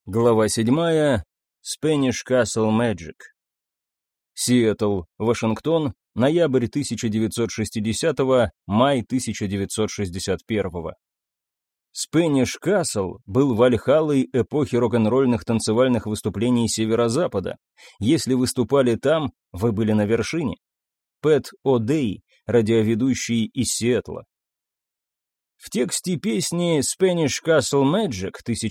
Глава 7. Spanish Castle Magic. Сиэтл, Вашингтон, ноябрь 1960, май 1961. Spanish Castle был вальхаллой эпохи рок-н-ролльных танцевальных выступлений Северо-Запада. Если выступали там, вы были на вершине. Пэт О'Дей, радиоведущий из Сиэтла. В тексте песни Spanish Castle Magic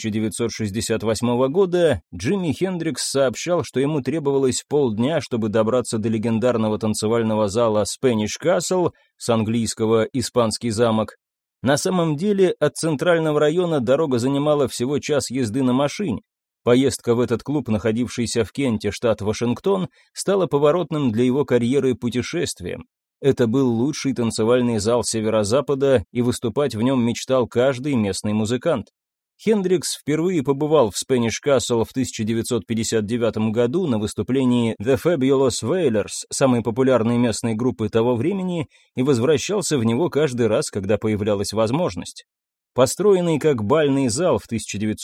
1968 года Джимми Хендрикс сообщал, что ему требовалось полдня, чтобы добраться до легендарного танцевального зала Spanish Castle, с английского «Испанский замок». На самом деле от центрального района дорога занимала всего час езды на машине. Поездка в этот клуб, находившийся в Кенте, штат Вашингтон, стала поворотным для его карьеры путешествием. Это был лучший танцевальный зал Северо-Запада, и выступать в нем мечтал каждый местный музыкант. Хендрикс впервые побывал в Spanish Castle в 1959 году на выступлении The Fabulous Wailers, самой популярной местной группы того времени, и возвращался в него каждый раз, когда появлялась возможность. Построенный как бальный зал в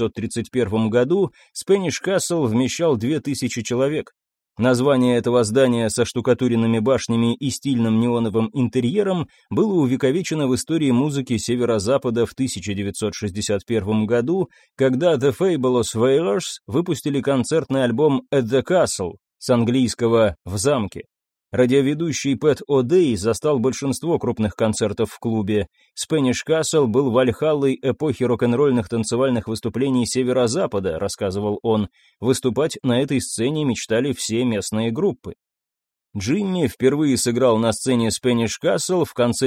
1931 году, Spanish Castle вмещал 2000 человек. Название этого здания со штукатуренными башнями и стильным неоновым интерьером было увековечено в истории музыки Северо-Запада в 1961 году, когда The Fabulous Wailers выпустили концертный альбом At the Castle, с английского «В замке». Радиоведущий Пэт О'Дей застал большинство крупных концертов в клубе. Spanish Castle был вальхаллой эпохи рок-н-ролльных танцевальных выступлений Северо-Запада, рассказывал он. Выступать на этой сцене мечтали все местные группы. Джимми впервые сыграл на сцене Spanish Castle в конце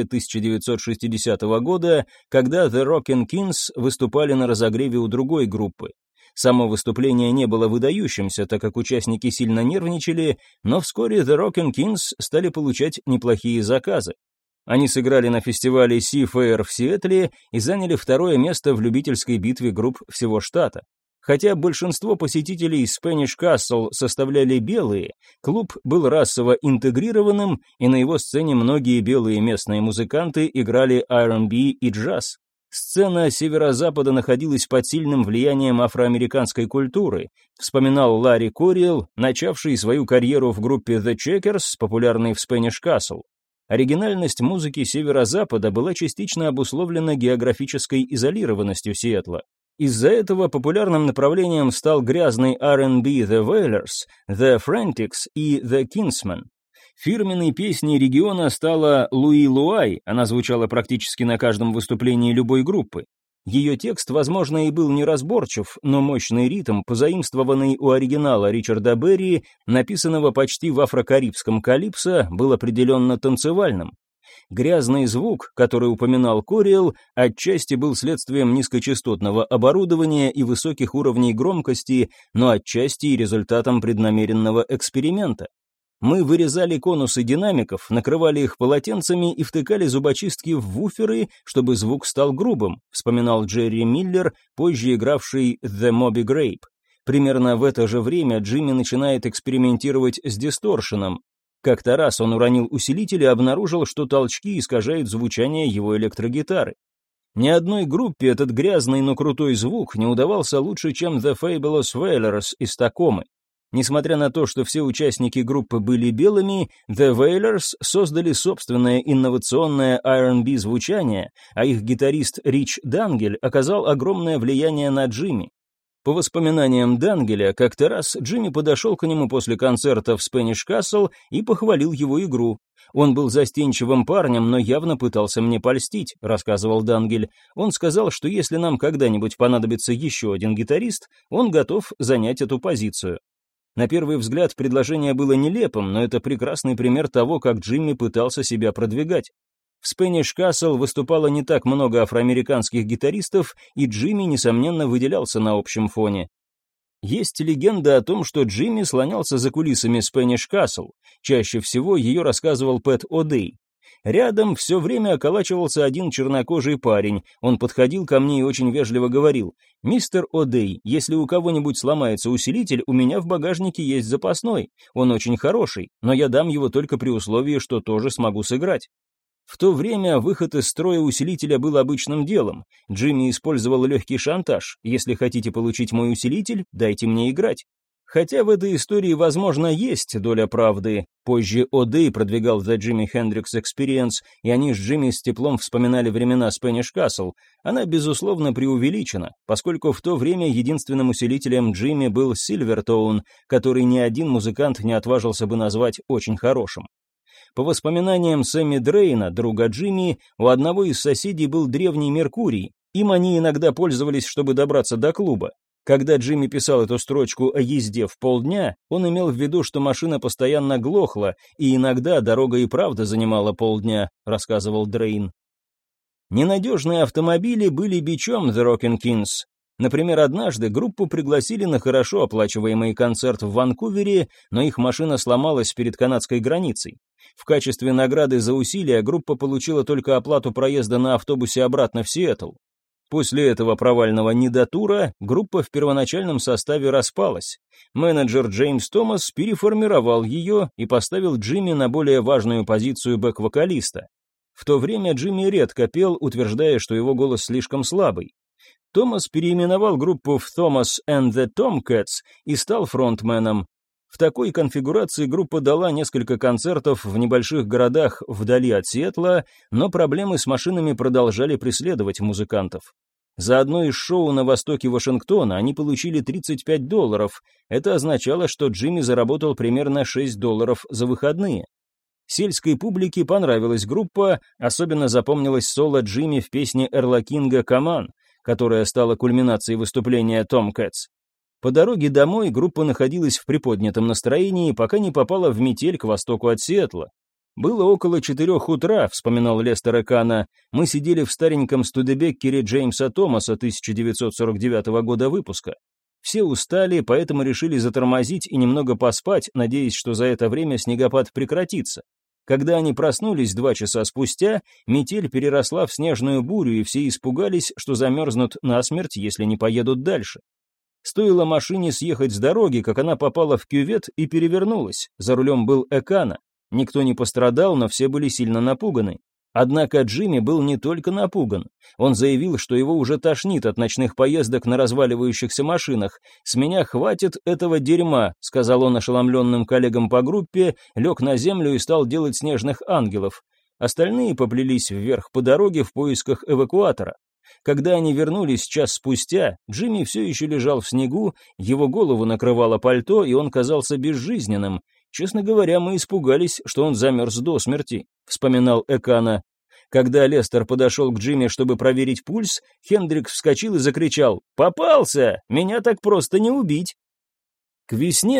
1960 года, когда The Rockin' Kings выступали на разогреве у другой группы. Само выступление не было выдающимся, так как участники сильно нервничали, но вскоре The Rockin' Kings стали получать неплохие заказы. Они сыграли на фестивале Seafair в Сиэтле и заняли второе место в любительской битве групп всего штата. Хотя большинство посетителей Spanish Castle составляли белые, клуб был расово интегрированным, и на его сцене многие белые местные музыканты играли R&B и джаз. Сцена Северо-Запада находилась под сильным влиянием афроамериканской культуры, вспоминал Ларри Кориэл, начавший свою карьеру в группе The Checkers, популярной в Spanish Castle. Оригинальность музыки Северо-Запада была частично обусловлена географической изолированностью Сиэтла. Из-за этого популярным направлением стал грязный R&B The Wailers, The Frantics и The Kingsmen. Фирменной песней региона стала «Луи Луай», она звучала практически на каждом выступлении любой группы. Ее текст, возможно, и был неразборчив, но мощный ритм, позаимствованный у оригинала Ричарда Берри, написанного почти в афрокарибском калипсо, был определенно танцевальным. Грязный звук, который упоминал Кориэл, отчасти был следствием низкочастотного оборудования и высоких уровней громкости, но отчасти и результатом преднамеренного эксперимента. Мы вырезали конусы динамиков, накрывали их полотенцами и втыкали зубочистки в вуферы, чтобы звук стал грубым, вспоминал Джерри Миллер, позже игравший The Moby Grape. Примерно в это же время Джимми начинает экспериментировать с дисторшеном. Как-то раз он уронил усилитель и обнаружил, что толчки искажают звучание его электрогитары. Ни одной группе этот грязный, но крутой звук не удавался лучше, чем The Fabulous Wailers из Такомы. Несмотря на то, что все участники группы были белыми, The Wailers создали собственное инновационное R&B звучание, а их гитарист Рич Дангель оказал огромное влияние на Джимми. По воспоминаниям Дангеля, как-то раз Джимми подошел к нему после концерта в Spanish Castle и похвалил его игру. «Он был застенчивым парнем, но явно пытался мне польстить», — рассказывал Дангель. «Он сказал, что если нам когда-нибудь понадобится еще один гитарист, он готов занять эту позицию». На первый взгляд предложение было нелепым, но это прекрасный пример того, как Джимми пытался себя продвигать. В Spanish Castle выступало не так много афроамериканских гитаристов, и Джимми, несомненно, выделялся на общем фоне. Есть легенда о том, что Джимми слонялся за кулисами Spanish Castle. Чаще всего ее рассказывал Пэт О'Дей. Рядом все время околачивался один чернокожий парень. Он подходил ко мне и очень вежливо говорил: «Мистер О'Дей, если у кого-нибудь сломается усилитель, у меня в багажнике есть запасной. Он очень хороший, но я дам его только при условии, что тоже смогу сыграть». В то время выход из строя усилителя был обычным делом. Джимми использовал легкий шантаж: «Если хотите получить мой усилитель, дайте мне играть». Хотя в этой истории, возможно, есть доля правды. Позже О'Дей продвигал The Jimi Hendrix Experience, и они с Джимми с теплом вспоминали времена Spanish Castle. Она, безусловно, преувеличена, поскольку в то время единственным усилителем Джимми был Silvertone, который ни один музыкант не отважился бы назвать очень хорошим. По воспоминаниям Сэмми Дрейна, друга Джимми, у одного из соседей был древний Меркурий. Им они иногда пользовались, чтобы добраться до клуба. Когда Джимми писал эту строчку о езде в полдня, он имел в виду, что машина постоянно глохла, и иногда дорога и правда занимала полдня, рассказывал Дрейн. Ненадежные автомобили были бичом The Rockin' Kings. Например, однажды группу пригласили на хорошо оплачиваемый концерт в Ванкувере, но их машина сломалась перед канадской границей. В качестве награды за усилия группа получила только оплату проезда на автобусе обратно в Сиэтл. После этого провального недотура группа в первоначальном составе распалась. Менеджер Джеймс Томас переформировал ее и поставил Джимми на более важную позицию бэк-вокалиста. В то время Джимми редко пел, утверждая, что его голос слишком слабый. Томас переименовал группу в Thomas and the Tomcats и стал фронтменом. В такой конфигурации группа дала несколько концертов в небольших городах вдали от Сиэтла, но проблемы с машинами продолжали преследовать музыкантов. За одно из шоу на востоке Вашингтона они получили $35. Это означало, что Джимми заработал примерно $6 за выходные. Сельской публике понравилась группа, особенно запомнилось соло Джимми в песне Эрла Кинга «Come On», которая стала кульминацией выступления Tomcats. По дороге домой группа находилась в приподнятом настроении, пока не попала в метель к востоку от Сиэтла. «Было около 4 утра», — вспоминал Лестер Экана. «Мы сидели в стареньком студебеккере Джеймса Томаса 1949 года выпуска. Все устали, поэтому решили затормозить и немного поспать, надеясь, что за это время снегопад прекратится. Когда они проснулись 2 часа спустя, метель переросла в снежную бурю, и все испугались, что замерзнут насмерть, если не поедут дальше. Стоило машине съехать с дороги, как она попала в кювет и перевернулась. За рулем был Экана. Никто не пострадал, но все были сильно напуганы. Однако Джимми был не только напуган. Он заявил, что его уже тошнит от ночных поездок на разваливающихся машинах. «С меня хватит этого дерьма», — сказал он ошеломленным коллегам по группе, лег на землю и стал делать снежных ангелов. Остальные поплелись вверх по дороге в поисках эвакуатора. Когда они вернулись час спустя, Джимми все еще лежал в снегу, его голову накрывало пальто, и он казался безжизненным. «Честно говоря, мы испугались, что он замерз до смерти», — вспоминал Экана. Когда Лестер подошел к Джимми, чтобы проверить пульс, Хендрикс вскочил и закричал: «Попался! Меня так просто не убить!» К весне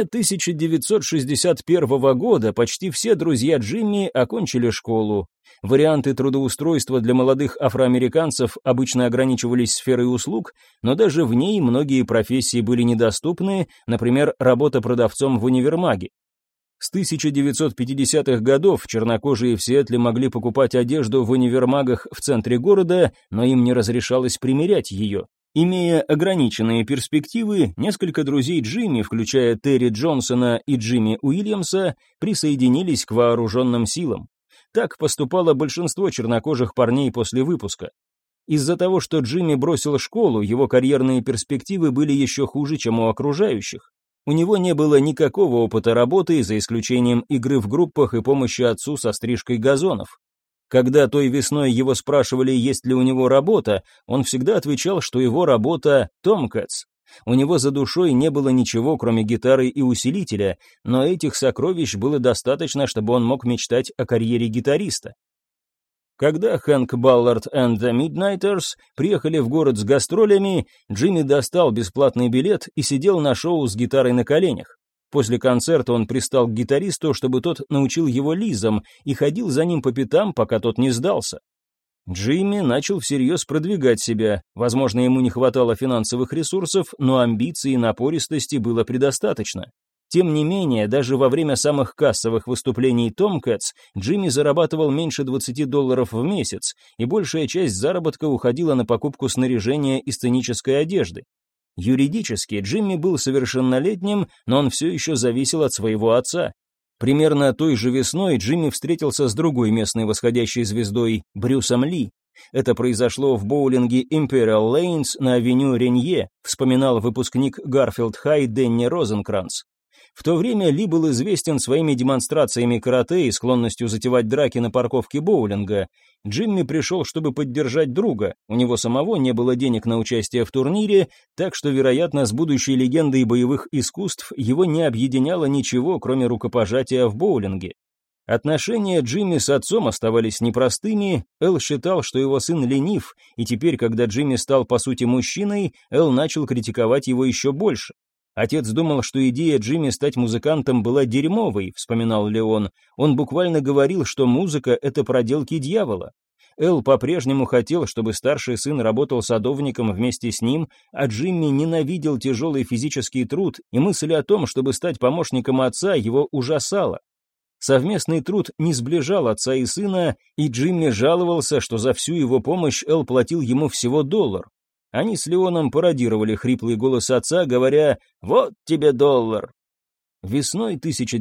1961 года почти все друзья Джимми окончили школу. Варианты трудоустройства для молодых афроамериканцев обычно ограничивались сферой услуг, но даже в ней многие профессии были недоступны, например, работа продавцом в универмаге. С 1950-х годов чернокожие в Сиэтле могли покупать одежду в универмагах в центре города, но им не разрешалось примерять ее. Имея ограниченные перспективы, несколько друзей Джимми, включая Терри Джонсона и Джимми Уильямса, присоединились к вооруженным силам. Так поступало большинство чернокожих парней после выпуска. Из-за того, что Джимми бросил школу, его карьерные перспективы были еще хуже, чем у окружающих. У него не было никакого опыта работы, за исключением игры в группах и помощи отцу со стрижкой газонов. Когда той весной его спрашивали, есть ли у него работа, он всегда отвечал, что его работа — Tomcats. У него за душой не было ничего, кроме гитары и усилителя, но этих сокровищ было достаточно, чтобы он мог мечтать о карьере гитариста. Когда Хэнк Баллард and the Midnighters приехали в город с гастролями, Джимми достал бесплатный билет и сидел на шоу с гитарой на коленях. После концерта он пристал к гитаристу, чтобы тот научил его лизам, и ходил за ним по пятам, пока тот не сдался. Джимми начал всерьез продвигать себя. Возможно, ему не хватало финансовых ресурсов, но амбиций и напористости было предостаточно. Тем не менее, даже во время самых кассовых выступлений Tomcats Джимми зарабатывал меньше $20 в месяц, и большая часть заработка уходила на покупку снаряжения и сценической одежды. Юридически Джимми был совершеннолетним, но он все еще зависел от своего отца. Примерно той же весной Джимми встретился с другой местной восходящей звездой Брюсом Ли. Это произошло в боулинге Imperial Lanes на авеню Ренье, вспоминал выпускник Гарфилд Хай Дэнни Розенкранц. В то время Ли был известен своими демонстрациями карате и склонностью затевать драки на парковке боулинга. Джимми пришел, чтобы поддержать друга, у него самого не было денег на участие в турнире, так что, вероятно, с будущей легендой боевых искусств его не объединяло ничего, кроме рукопожатия в боулинге. Отношения Джимми с отцом оставались непростыми, Эл считал, что его сын ленив, и теперь, когда Джимми стал по сути мужчиной, Эл начал критиковать его еще больше. Отец думал, что идея Джимми стать музыкантом была дерьмовой, вспоминал Леон. Он буквально говорил, что музыка — это проделки дьявола. Эл по-прежнему хотел, чтобы старший сын работал садовником вместе с ним, а Джимми ненавидел тяжелый физический труд, и мысль о том, чтобы стать помощником отца, его ужасала. Совместный труд не сближал отца и сына, и Джимми жаловался, что за всю его помощь Эл платил ему всего $1. Они с Леоном пародировали хриплый голос отца, говоря «Вот тебе $1». Весной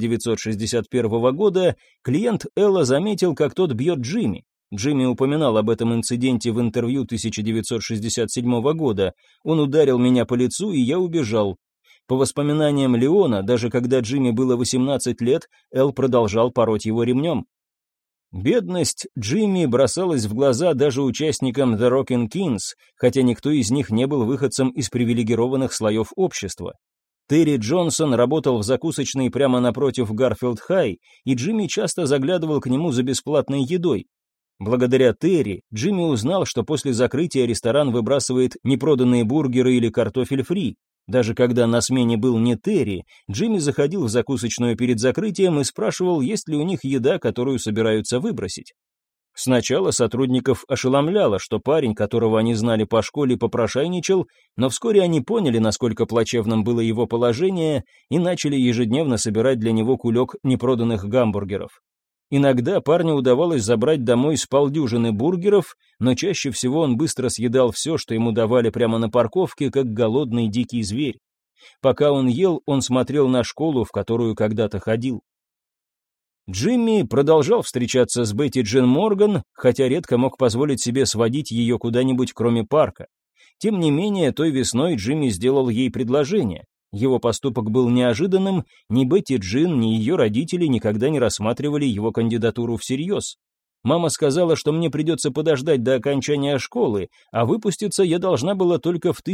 1961 года клиент Элла заметил, как тот бьет Джимми. Джимми упоминал об этом инциденте в интервью 1967 года. «Он ударил меня по лицу, и я убежал». По воспоминаниям Леона, даже когда Джимми было 18 лет, Эл продолжал пороть его ремнем. Бедность Джимми бросалась в глаза даже участникам The Rockin' Kings, хотя никто из них не был выходцем из привилегированных слоев общества. Терри Джонсон работал в закусочной прямо напротив Гарфилд Хай, и Джимми часто заглядывал к нему за бесплатной едой. Благодаря Терри Джимми узнал, что после закрытия ресторан выбрасывает непроданные бургеры или картофель фри. Даже когда на смене был не Терри, Джимми заходил в закусочную перед закрытием и спрашивал, есть ли у них еда, которую собираются выбросить. Сначала сотрудников ошеломляло, что парень, которого они знали по школе, попрошайничал, но вскоре они поняли, насколько плачевным было его положение, и начали ежедневно собирать для него кулек непроданных гамбургеров. Иногда парню удавалось забрать домой с полдюжины бургеров, но чаще всего он быстро съедал все, что ему давали прямо на парковке, как голодный дикий зверь. Пока он ел, он смотрел на школу, в которую когда-то ходил. Джимми продолжал встречаться с Бетти Джен Морган, хотя редко мог позволить себе сводить ее куда-нибудь, кроме парка. Тем не менее, той весной Джимми сделал ей предложение. Его поступок был неожиданным, ни Бетти Джин, ни ее родители никогда не рассматривали его кандидатуру всерьез. «Мама сказала, что мне придется подождать до окончания школы, а выпуститься я должна была только в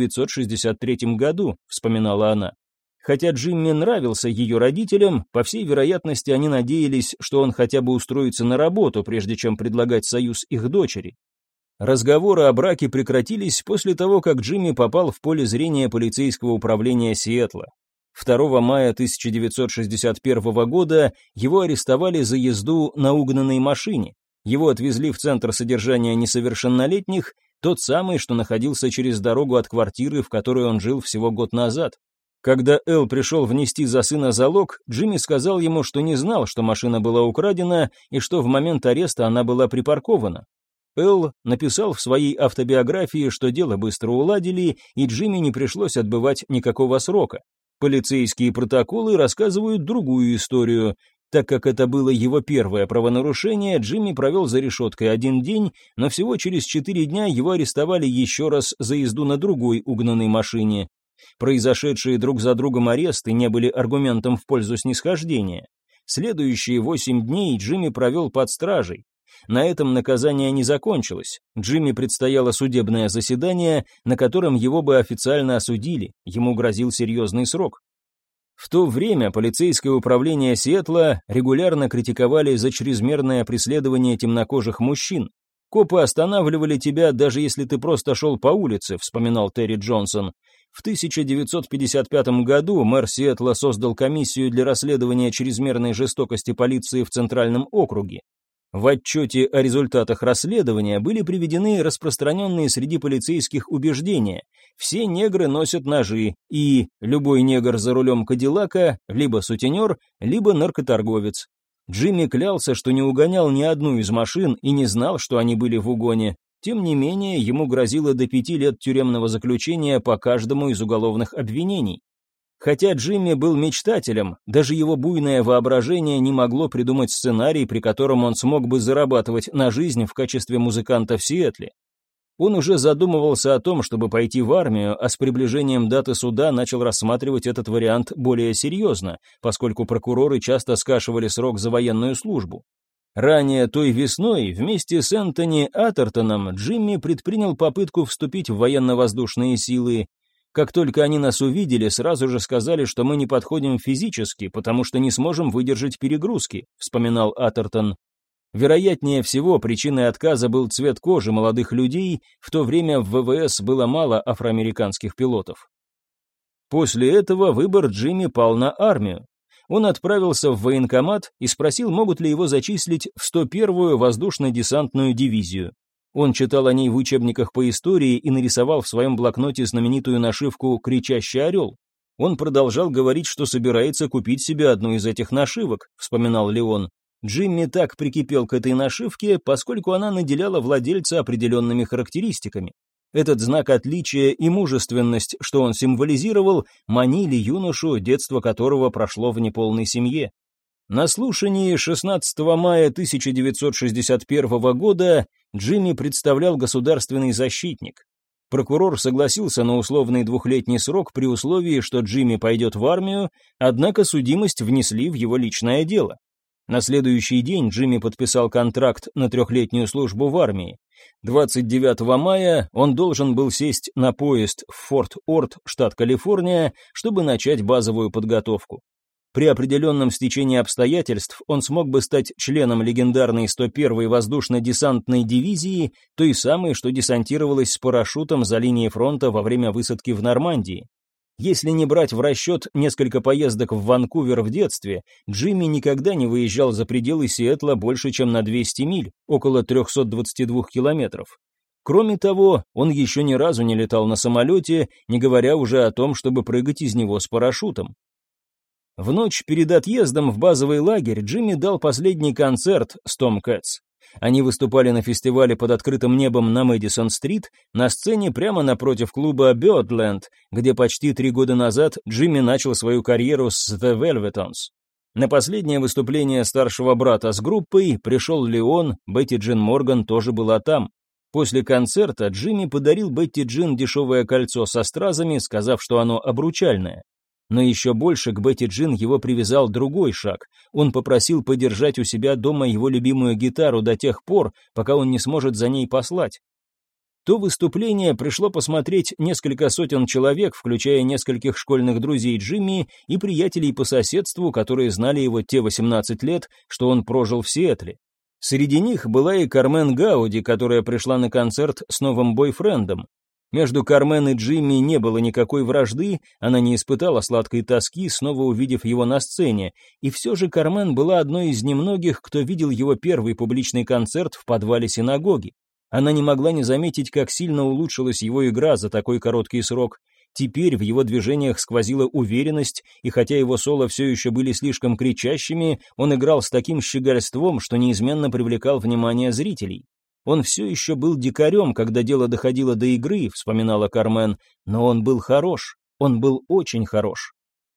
1963 году», — вспоминала она. Хотя Джимми нравился ее родителям, по всей вероятности они надеялись, что он хотя бы устроится на работу, прежде чем предлагать союз их дочери. Разговоры о браке прекратились после того, как Джимми попал в поле зрения полицейского управления Сиэтла. 2 мая 1961 года его арестовали за езду на угнанной машине. Его отвезли в центр содержания несовершеннолетних, тот самый, что находился через дорогу от квартиры, в которой он жил всего год назад. Когда Эл пришел внести за сына залог, Джимми сказал ему, что не знал, что машина была украдена и что в момент ареста она была припаркована. Эл написал в своей автобиографии, что дело быстро уладили, и Джимми не пришлось отбывать никакого срока. Полицейские протоколы рассказывают другую историю. Так как это было его первое правонарушение, Джимми провел за решеткой 1 день, но всего через 4 дня его арестовали еще раз за езду на другой угнанной машине. Произошедшие друг за другом аресты не были аргументом в пользу снисхождения. Следующие 8 дней Джимми провел под стражей. На этом наказание не закончилось. Джимми предстояло судебное заседание, на котором его бы официально осудили, ему грозил серьезный срок. В то время полицейское управление Сиэтла регулярно критиковали за чрезмерное преследование темнокожих мужчин. «Копы останавливали тебя, даже если ты просто шел по улице», — вспоминал Терри Джонсон. В 1955 году мэр Сиэтла создал комиссию для расследования чрезмерной жестокости полиции в Центральном округе. В отчете о результатах расследования были приведены распространенные среди полицейских убеждения. Все негры носят ножи, и любой негр за рулем Кадиллака либо сутенер, либо наркоторговец. Джимми клялся, что не угонял ни одну из машин и не знал, что они были в угоне. Тем не менее, ему грозило до 5 лет тюремного заключения по каждому из уголовных обвинений. Хотя Джимми был мечтателем, даже его буйное воображение не могло придумать сценарий, при котором он смог бы зарабатывать на жизнь в качестве музыканта в Сиэтле. Он уже задумывался о том, чтобы пойти в армию, а с приближением даты суда начал рассматривать этот вариант более серьезно, поскольку прокуроры часто скашивали срок за военную службу. Ранее той весной вместе с Энтони Атертоном Джимми предпринял попытку вступить в военно-воздушные силы. Как только они нас увидели, сразу же сказали, что мы не подходим физически, потому что не сможем выдержать перегрузки, вспоминал Атертон. Вероятнее всего, причиной отказа был цвет кожи молодых людей, в то время в ВВС было мало афроамериканских пилотов. После этого выбор Джимми пал на армию. Он отправился в военкомат и спросил, могут ли его зачислить в 101-ю воздушно-десантную дивизию. Он читал о ней в учебниках по истории и нарисовал в своем блокноте знаменитую нашивку «Кричащий орел». Он продолжал говорить, что собирается купить себе одну из этих нашивок, вспоминал Леон. Джимми так прикипел к этой нашивке, поскольку она наделяла владельца определенными характеристиками. Этот знак отличия и мужественность, что он символизировал, манили юношу, детство которого прошло в неполной семье. На слушании 16 мая 1961 года Джимми представлял государственный защитник. Прокурор согласился на условный 2-летний срок при условии, что Джимми пойдет в армию, однако судимость внесли в его личное дело. На следующий день Джимми подписал контракт на 3-летнюю службу в армии. 29 мая он должен был сесть на поезд в Форт-Орт, штат Калифорния, чтобы начать базовую подготовку. При определенном стечении обстоятельств он смог бы стать членом легендарной 101-й воздушно-десантной дивизии, той самой, что десантировалась с парашютом за линией фронта во время высадки в Нормандии. Если не брать в расчет несколько поездок в Ванкувер в детстве, Джимми никогда не выезжал за пределы Сиэтла больше, чем на 200 миль, около 322 километров. Кроме того, он еще ни разу не летал на самолете, не говоря уже о том, чтобы прыгать из него с парашютом. В ночь перед отъездом в базовый лагерь Джимми дал последний концерт с Том Кэтс. Они выступали на фестивале под открытым небом на Мэдисон-стрит, на сцене прямо напротив клуба Birdland, где почти 3 года назад Джимми начал свою карьеру с The Velvetons. На последнее выступление старшего брата с группой пришел Леон, Бетти Джин Морган тоже была там. После концерта Джимми подарил Бетти Джин дешевое кольцо со стразами, сказав, что оно обручальное. Но еще больше к Бетти Джин его привязал другой шаг. Он попросил подержать у себя дома его любимую гитару до тех пор, пока он не сможет за ней послать. То выступление пришло посмотреть несколько сотен человек, включая нескольких школьных друзей Джимми и приятелей по соседству, которые знали его те 18 лет, что он прожил в Сиэтле. Среди них была и Кармен Гауди, которая пришла на концерт с новым бойфрендом. Между Кармен и Джимми не было никакой вражды, она не испытала сладкой тоски, снова увидев его на сцене, и все же Кармен была одной из немногих, кто видел его первый публичный концерт в подвале синагоги. Она не могла не заметить, как сильно улучшилась его игра за такой короткий срок. Теперь в его движениях сквозила уверенность, и хотя его соло все еще были слишком кричащими, он играл с таким щегольством, что неизменно привлекал внимание зрителей. Он все еще был дикарем, когда дело доходило до игры, вспоминала Кармен, но он был хорош, он был очень хорош.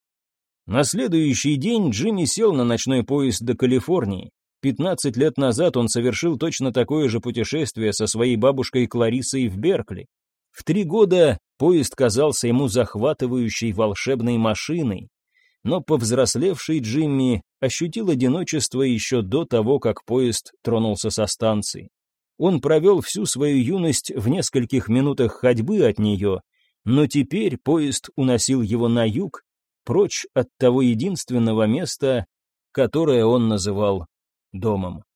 На следующий день Джимми сел на ночной поезд до Калифорнии. 15 лет назад он совершил точно такое же путешествие со своей бабушкой Клариссой в Беркли. В 3 года поезд казался ему захватывающей волшебной машиной, но повзрослевший Джимми ощутил одиночество еще до того, как поезд тронулся со станции. Он провел всю свою юность в нескольких минутах ходьбы от нее, но теперь поезд уносил его на юг, прочь от того единственного места, которое он называл домом.